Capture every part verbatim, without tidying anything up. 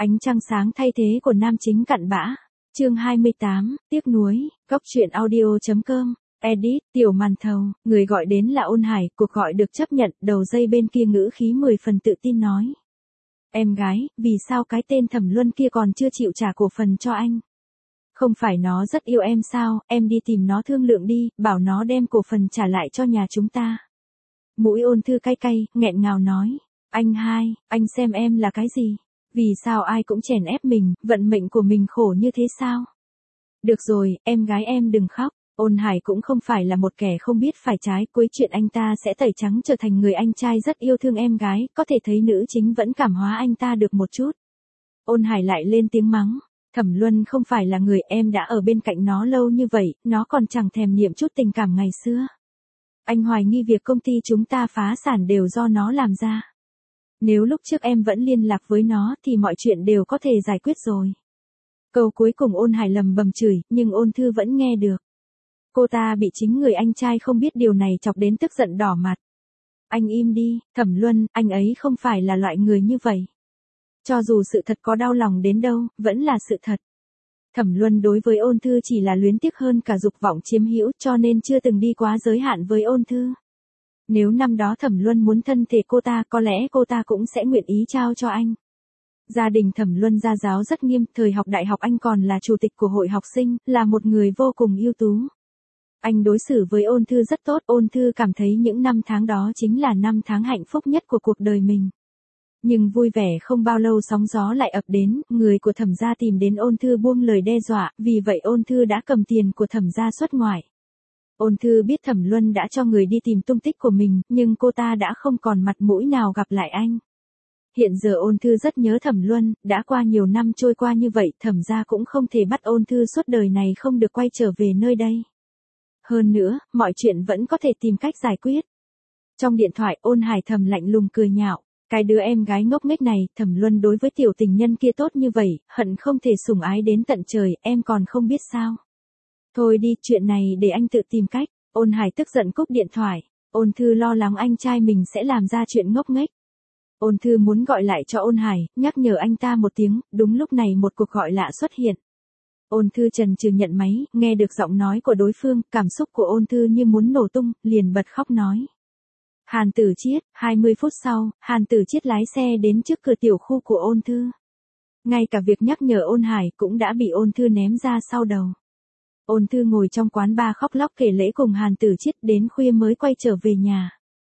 Ánh trăng sáng thay thế của nam chính cặn bã. Chương hai mươi tám, tiếc nuối, Cóc truyện audio chấm com. Edit, Tiểu Màn Thầu, người gọi đến là Ôn Hải, cuộc gọi được chấp nhận, đầu dây bên kia ngữ khí mười phần tự tin nói. Em gái, vì sao cái tên Thẩm Luân kia còn chưa chịu trả cổ phần cho anh? Không phải nó rất yêu em sao, em đi tìm nó thương lượng đi, bảo nó đem cổ phần trả lại cho nhà chúng ta. Mũi Ôn Thư cay cay, nghẹn ngào nói. Anh hai, anh xem em là cái gì? Vì sao ai cũng chèn ép mình, vận mệnh của mình khổ như thế sao? Được rồi, em gái em đừng khóc. Ôn Hải cũng không phải là một kẻ không biết phải trái, cuối chuyện anh ta sẽ tẩy trắng trở thành người anh trai rất yêu thương em gái, có thể thấy nữ chính vẫn cảm hóa anh ta được một chút. Ôn Hải lại lên tiếng mắng, Thẩm Luân không phải là người, em đã ở bên cạnh nó lâu như vậy, nó còn chẳng thèm niệm chút tình cảm ngày xưa. Anh hoài nghi việc công ty chúng ta phá sản đều do nó làm ra. Nếu lúc trước em vẫn liên lạc với nó thì mọi chuyện đều có thể giải quyết rồi. Câu cuối cùng Ôn Hải lầm bầm chửi, nhưng Ôn Thư vẫn nghe được. Cô ta bị chính người anh trai không biết điều này chọc đến tức giận đỏ mặt. Anh im đi, Thẩm Luân, anh ấy không phải là loại người như vậy. Cho dù sự thật có đau lòng đến đâu, vẫn là sự thật. Thẩm Luân đối với Ôn Thư chỉ là luyến tiếc hơn cả dục vọng chiếm hữu, cho nên chưa từng đi quá giới hạn với Ôn Thư. Nếu năm đó Thẩm Luân muốn thân thể cô ta, có lẽ cô ta cũng sẽ nguyện ý trao cho anh. Gia đình Thẩm Luân gia giáo rất nghiêm, thời học đại học anh còn là chủ tịch của hội học sinh, là một người vô cùng ưu tú. Anh đối xử với Ôn Thư rất tốt, Ôn Thư cảm thấy những năm tháng đó chính là năm tháng hạnh phúc nhất của cuộc đời mình. Nhưng vui vẻ không bao lâu sóng gió lại ập đến, người của Thẩm gia tìm đến Ôn Thư buông lời đe dọa, vì vậy Ôn Thư đã cầm tiền của Thẩm gia xuất ngoại. Ôn Thư biết Thẩm Luân đã cho người đi tìm tung tích của mình, nhưng cô ta đã không còn mặt mũi nào gặp lại anh. Hiện giờ Ôn Thư rất nhớ Thẩm Luân, đã qua nhiều năm trôi qua như vậy, Thẩm gia cũng không thể bắt Ôn Thư suốt đời này không được quay trở về nơi đây. Hơn nữa, mọi chuyện vẫn có thể tìm cách giải quyết. Trong điện thoại, Ôn Hải thầm lạnh lùng cười nhạo. Cái đứa em gái ngốc nghếch này, Thẩm Luân đối với tiểu tình nhân kia tốt như vậy, hận không thể sủng ái đến tận trời, em còn không biết sao. Thôi đi, chuyện này để anh tự tìm cách. Ôn Hải tức giận cúp điện thoại. Ôn Thư lo lắng anh trai mình sẽ làm ra chuyện ngốc nghếch. Ôn Thư muốn gọi lại cho Ôn Hải, nhắc nhở anh ta một tiếng, đúng lúc này một cuộc gọi lạ xuất hiện. Ôn Thư chần chừ nhận máy, nghe được giọng nói của đối phương, cảm xúc của Ôn Thư như muốn nổ tung, liền bật khóc nói. Hàn Tử Chiết, hai mươi phút sau, Hàn Tử Chiết lái xe đến trước cửa tiểu khu của Ôn Thư. Ngay cả việc nhắc nhở Ôn Hải cũng đã bị Ôn Thư ném ra sau đầu. Ôn Thư ngồi trong quán bar khóc lóc kể lễ cùng Hàn Tử Chiết đến khuya mới quay trở về nhà.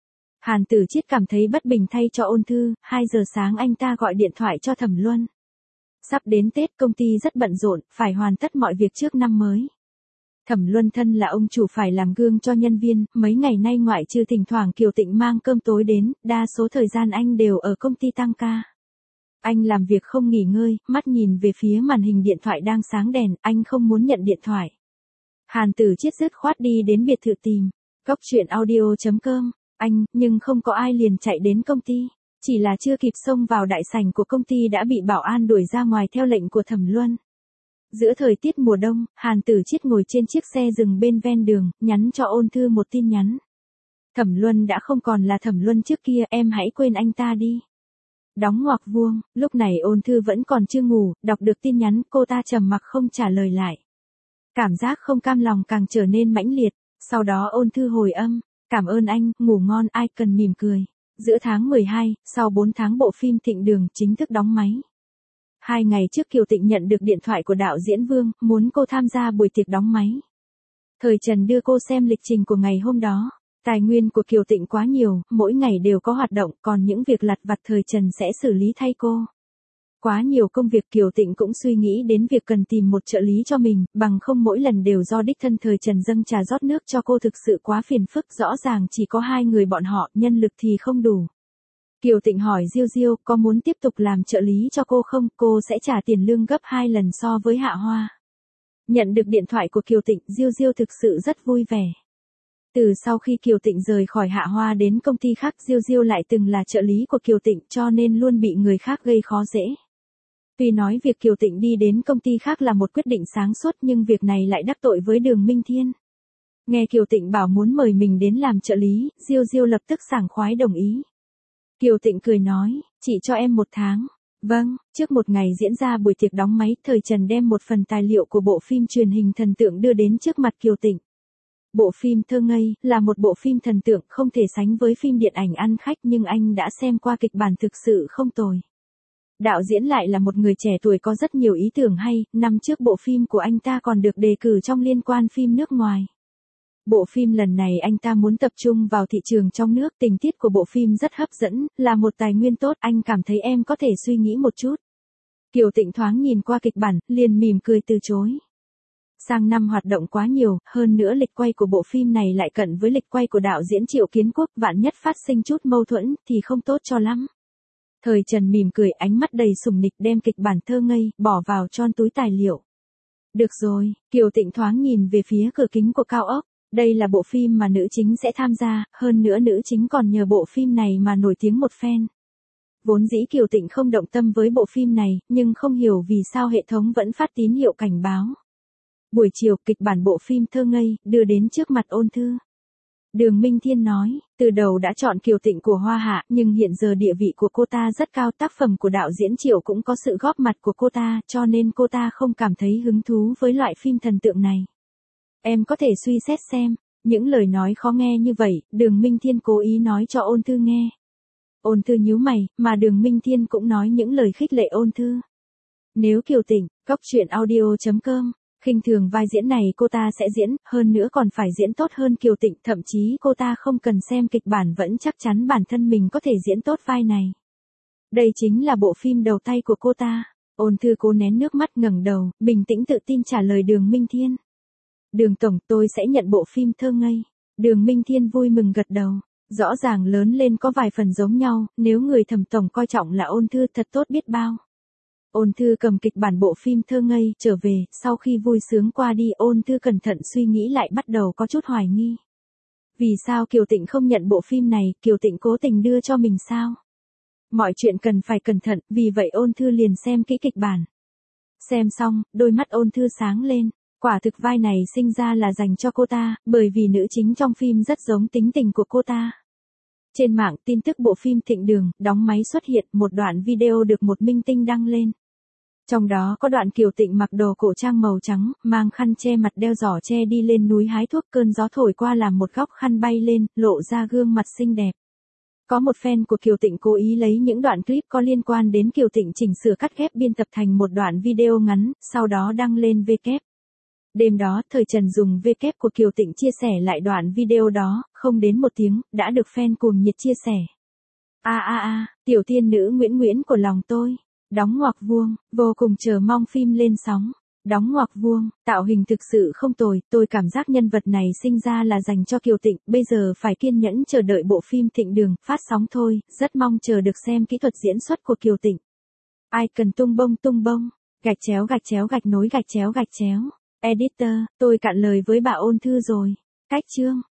Hàn Tử Chiết cảm thấy bất bình thay cho Ôn Thư, hai giờ sáng anh ta gọi điện thoại cho Thẩm Luân. Sắp đến Tết, công ty rất bận rộn, phải hoàn tất mọi việc trước năm mới. Thẩm Luân thân là ông chủ phải làm gương cho nhân viên, mấy ngày nay ngoại trừ thỉnh thoảng Kiều Tịnh mang cơm tối đến, đa số thời gian anh đều ở công ty tăng ca. Anh làm việc không nghỉ ngơi, mắt nhìn về phía màn hình điện thoại đang sáng đèn, anh không muốn nhận điện thoại. Hàn Tử Chiết dứt khoát đi đến biệt thự tìm. Cóc truyện audio chấm com. Anh, nhưng không có ai liền chạy đến công ty. Chỉ là chưa kịp xông vào đại sảnh của công ty đã bị bảo an đuổi ra ngoài theo lệnh của Thẩm Luân. Giữa thời tiết mùa đông, Hàn Tử Chiết ngồi trên chiếc xe dừng bên ven đường, nhắn cho Ôn Thư một tin nhắn. Thẩm Luân đã không còn là Thẩm Luân trước kia, em hãy quên anh ta đi. Đóng ngoặc vuông, lúc này Ôn Thư vẫn còn chưa ngủ, đọc được tin nhắn, cô ta trầm mặc không trả lời lại. Cảm giác không cam lòng càng trở nên mãnh liệt, sau đó Ôn Thư hồi âm, cảm ơn anh, ngủ ngon, ai cần mỉm cười. Giữa tháng mười hai, sau bốn tháng bộ phim Thịnh Đường chính thức đóng máy. Hai ngày trước Kiều Tịnh nhận được điện thoại của đạo diễn Vương, muốn cô tham gia buổi tiệc đóng máy. Thời Trần đưa cô xem lịch trình của ngày hôm đó. Tài nguyên của Kiều Tịnh quá nhiều, mỗi ngày đều có hoạt động, còn những việc lặt vặt Thời Trần sẽ xử lý thay cô. Quá nhiều công việc, Kiều Tịnh cũng suy nghĩ đến việc cần tìm một trợ lý cho mình, bằng không mỗi lần đều do đích thân Thời Trần dâng trà rót nước cho cô thực sự quá phiền phức, rõ ràng chỉ có hai người bọn họ, nhân lực thì không đủ. Kiều Tịnh hỏi Diêu Diêu có muốn tiếp tục làm trợ lý cho cô không, cô sẽ trả tiền lương gấp hai lần so với Hạ Hoa. Nhận được điện thoại của Kiều Tịnh, Diêu Diêu thực sự rất vui vẻ. Từ sau khi Kiều Tịnh rời khỏi Hạ Hoa đến công ty khác, Diêu Diêu lại từng là trợ lý của Kiều Tịnh cho nên luôn bị người khác gây khó dễ. Tuy nói việc Kiều Tịnh đi đến công ty khác là một quyết định sáng suốt nhưng việc này lại đắc tội với Đường Minh Thiên. Nghe Kiều Tịnh bảo muốn mời mình đến làm trợ lý, Diêu Diêu lập tức sảng khoái đồng ý. Kiều Tịnh cười nói, chị cho em một tháng. Vâng, trước một ngày diễn ra buổi tiệc đóng máy, Thời Trần đem một phần tài liệu của bộ phim truyền hình thần tượng đưa đến trước mặt Kiều Tịnh. Bộ phim Thơ Ngây là một bộ phim thần tượng không thể sánh với phim điện ảnh ăn khách, nhưng anh đã xem qua kịch bản thực sự không tồi. Đạo diễn lại là một người trẻ tuổi có rất nhiều ý tưởng hay, năm trước bộ phim của anh ta còn được đề cử trong liên quan phim nước ngoài. Bộ phim lần này anh ta muốn tập trung vào thị trường trong nước, tình tiết của bộ phim rất hấp dẫn, là một tài nguyên tốt, anh cảm thấy em có thể suy nghĩ một chút. Kiều Tịnh thoáng nhìn qua kịch bản, liền mỉm cười từ chối. Sang năm hoạt động quá nhiều, hơn nữa lịch quay của bộ phim này lại cận với lịch quay của đạo diễn Triệu Kiến Quốc, vạn nhất phát sinh chút mâu thuẫn thì không tốt cho lắm. Thời Trần mỉm cười, ánh mắt đầy sủng nịch, đem kịch bản Thơ Ngây bỏ vào trong túi tài liệu. Được rồi, Kiều Tịnh thoáng nhìn về phía cửa kính của cao ốc. Đây là bộ phim mà nữ chính sẽ tham gia, hơn nữa nữ chính còn nhờ bộ phim này mà nổi tiếng một phen. Vốn dĩ Kiều Tịnh không động tâm với bộ phim này, nhưng không hiểu vì sao hệ thống vẫn phát tín hiệu cảnh báo. Buổi chiều, kịch bản bộ phim Thơ Ngây đưa đến trước mặt Ôn Thư. Đường Minh Thiên nói, từ đầu đã chọn Kiều Tịnh của Hoa Hạ, nhưng hiện giờ địa vị của cô ta rất cao, tác phẩm của đạo diễn Triệu cũng có sự góp mặt của cô ta, cho nên cô ta không cảm thấy hứng thú với loại phim thần tượng này. Em có thể suy xét xem. Những lời nói khó nghe như vậy, Đường Minh Thiên cố ý nói cho Ôn Thư nghe. Ôn Thư nhíu mày, mà Đường Minh Thiên cũng nói những lời khích lệ Ôn Thư. Nếu Kiều Tịnh, cốc truyện audio chấm com, khinh thường vai diễn này cô ta sẽ diễn, hơn nữa còn phải diễn tốt hơn Kiều Tịnh, thậm chí cô ta không cần xem kịch bản vẫn chắc chắn bản thân mình có thể diễn tốt vai này. Đây chính là bộ phim đầu tay của cô ta. Ôn Thư cố nén nước mắt ngẩng đầu, bình tĩnh tự tin trả lời Đường Minh Thiên. Đường Tổng, tôi sẽ nhận bộ phim Thơ Ngây. Đường Minh Thiên vui mừng gật đầu. Rõ ràng lớn lên có vài phần giống nhau, nếu người Thẩm Tổng coi trọng là Ôn Thư thật tốt biết bao. Ôn Thư cầm kịch bản bộ phim Thơ Ngây trở về, sau khi vui sướng qua đi, Ôn Thư cẩn thận suy nghĩ lại, bắt đầu có chút hoài nghi. Vì sao Kiều Tịnh không nhận bộ phim này, Kiều Tịnh cố tình đưa cho mình sao? Mọi chuyện cần phải cẩn thận, vì vậy Ôn Thư liền xem kỹ kịch bản. Xem xong, đôi mắt Ôn Thư sáng lên. Quả thực vai này sinh ra là dành cho cô ta, bởi vì nữ chính trong phim rất giống tính tình của cô ta. Trên mạng, tin tức bộ phim Thịnh Đường, đóng máy xuất hiện, một đoạn video được một minh tinh đăng lên. Trong đó có đoạn Kiều Tịnh mặc đồ cổ trang màu trắng, mang khăn che mặt, đeo giỏ che đi lên núi hái thuốc, cơn gió thổi qua làm một góc khăn bay lên, lộ ra gương mặt xinh đẹp. Có một fan của Kiều Tịnh cố ý lấy những đoạn clip có liên quan đến Kiều Tịnh chỉnh sửa cắt ghép biên tập thành một đoạn video ngắn, sau đó đăng lên W. Đêm đó, Thời Trần dùng W của Kiều Tịnh chia sẻ lại đoạn video đó, không đến một tiếng, đã được fan cuồng nhiệt chia sẻ. A a a, tiểu tiên nữ Nguyễn Nguyễn của lòng tôi. Đóng ngoặc vuông, vô cùng chờ mong phim lên sóng. Đóng ngoặc vuông, tạo hình thực sự không tồi, tôi cảm giác nhân vật này sinh ra là dành cho Kiều Tịnh, bây giờ phải kiên nhẫn chờ đợi bộ phim Thịnh Đường phát sóng thôi, rất mong chờ được xem kỹ thuật diễn xuất của Kiều Tịnh. Ai cần tung bông tung bông, gạch chéo gạch chéo gạch nối gạch chéo gạch chéo. Editor, tôi cạn lời với bà Ôn Thư rồi. Cách chương.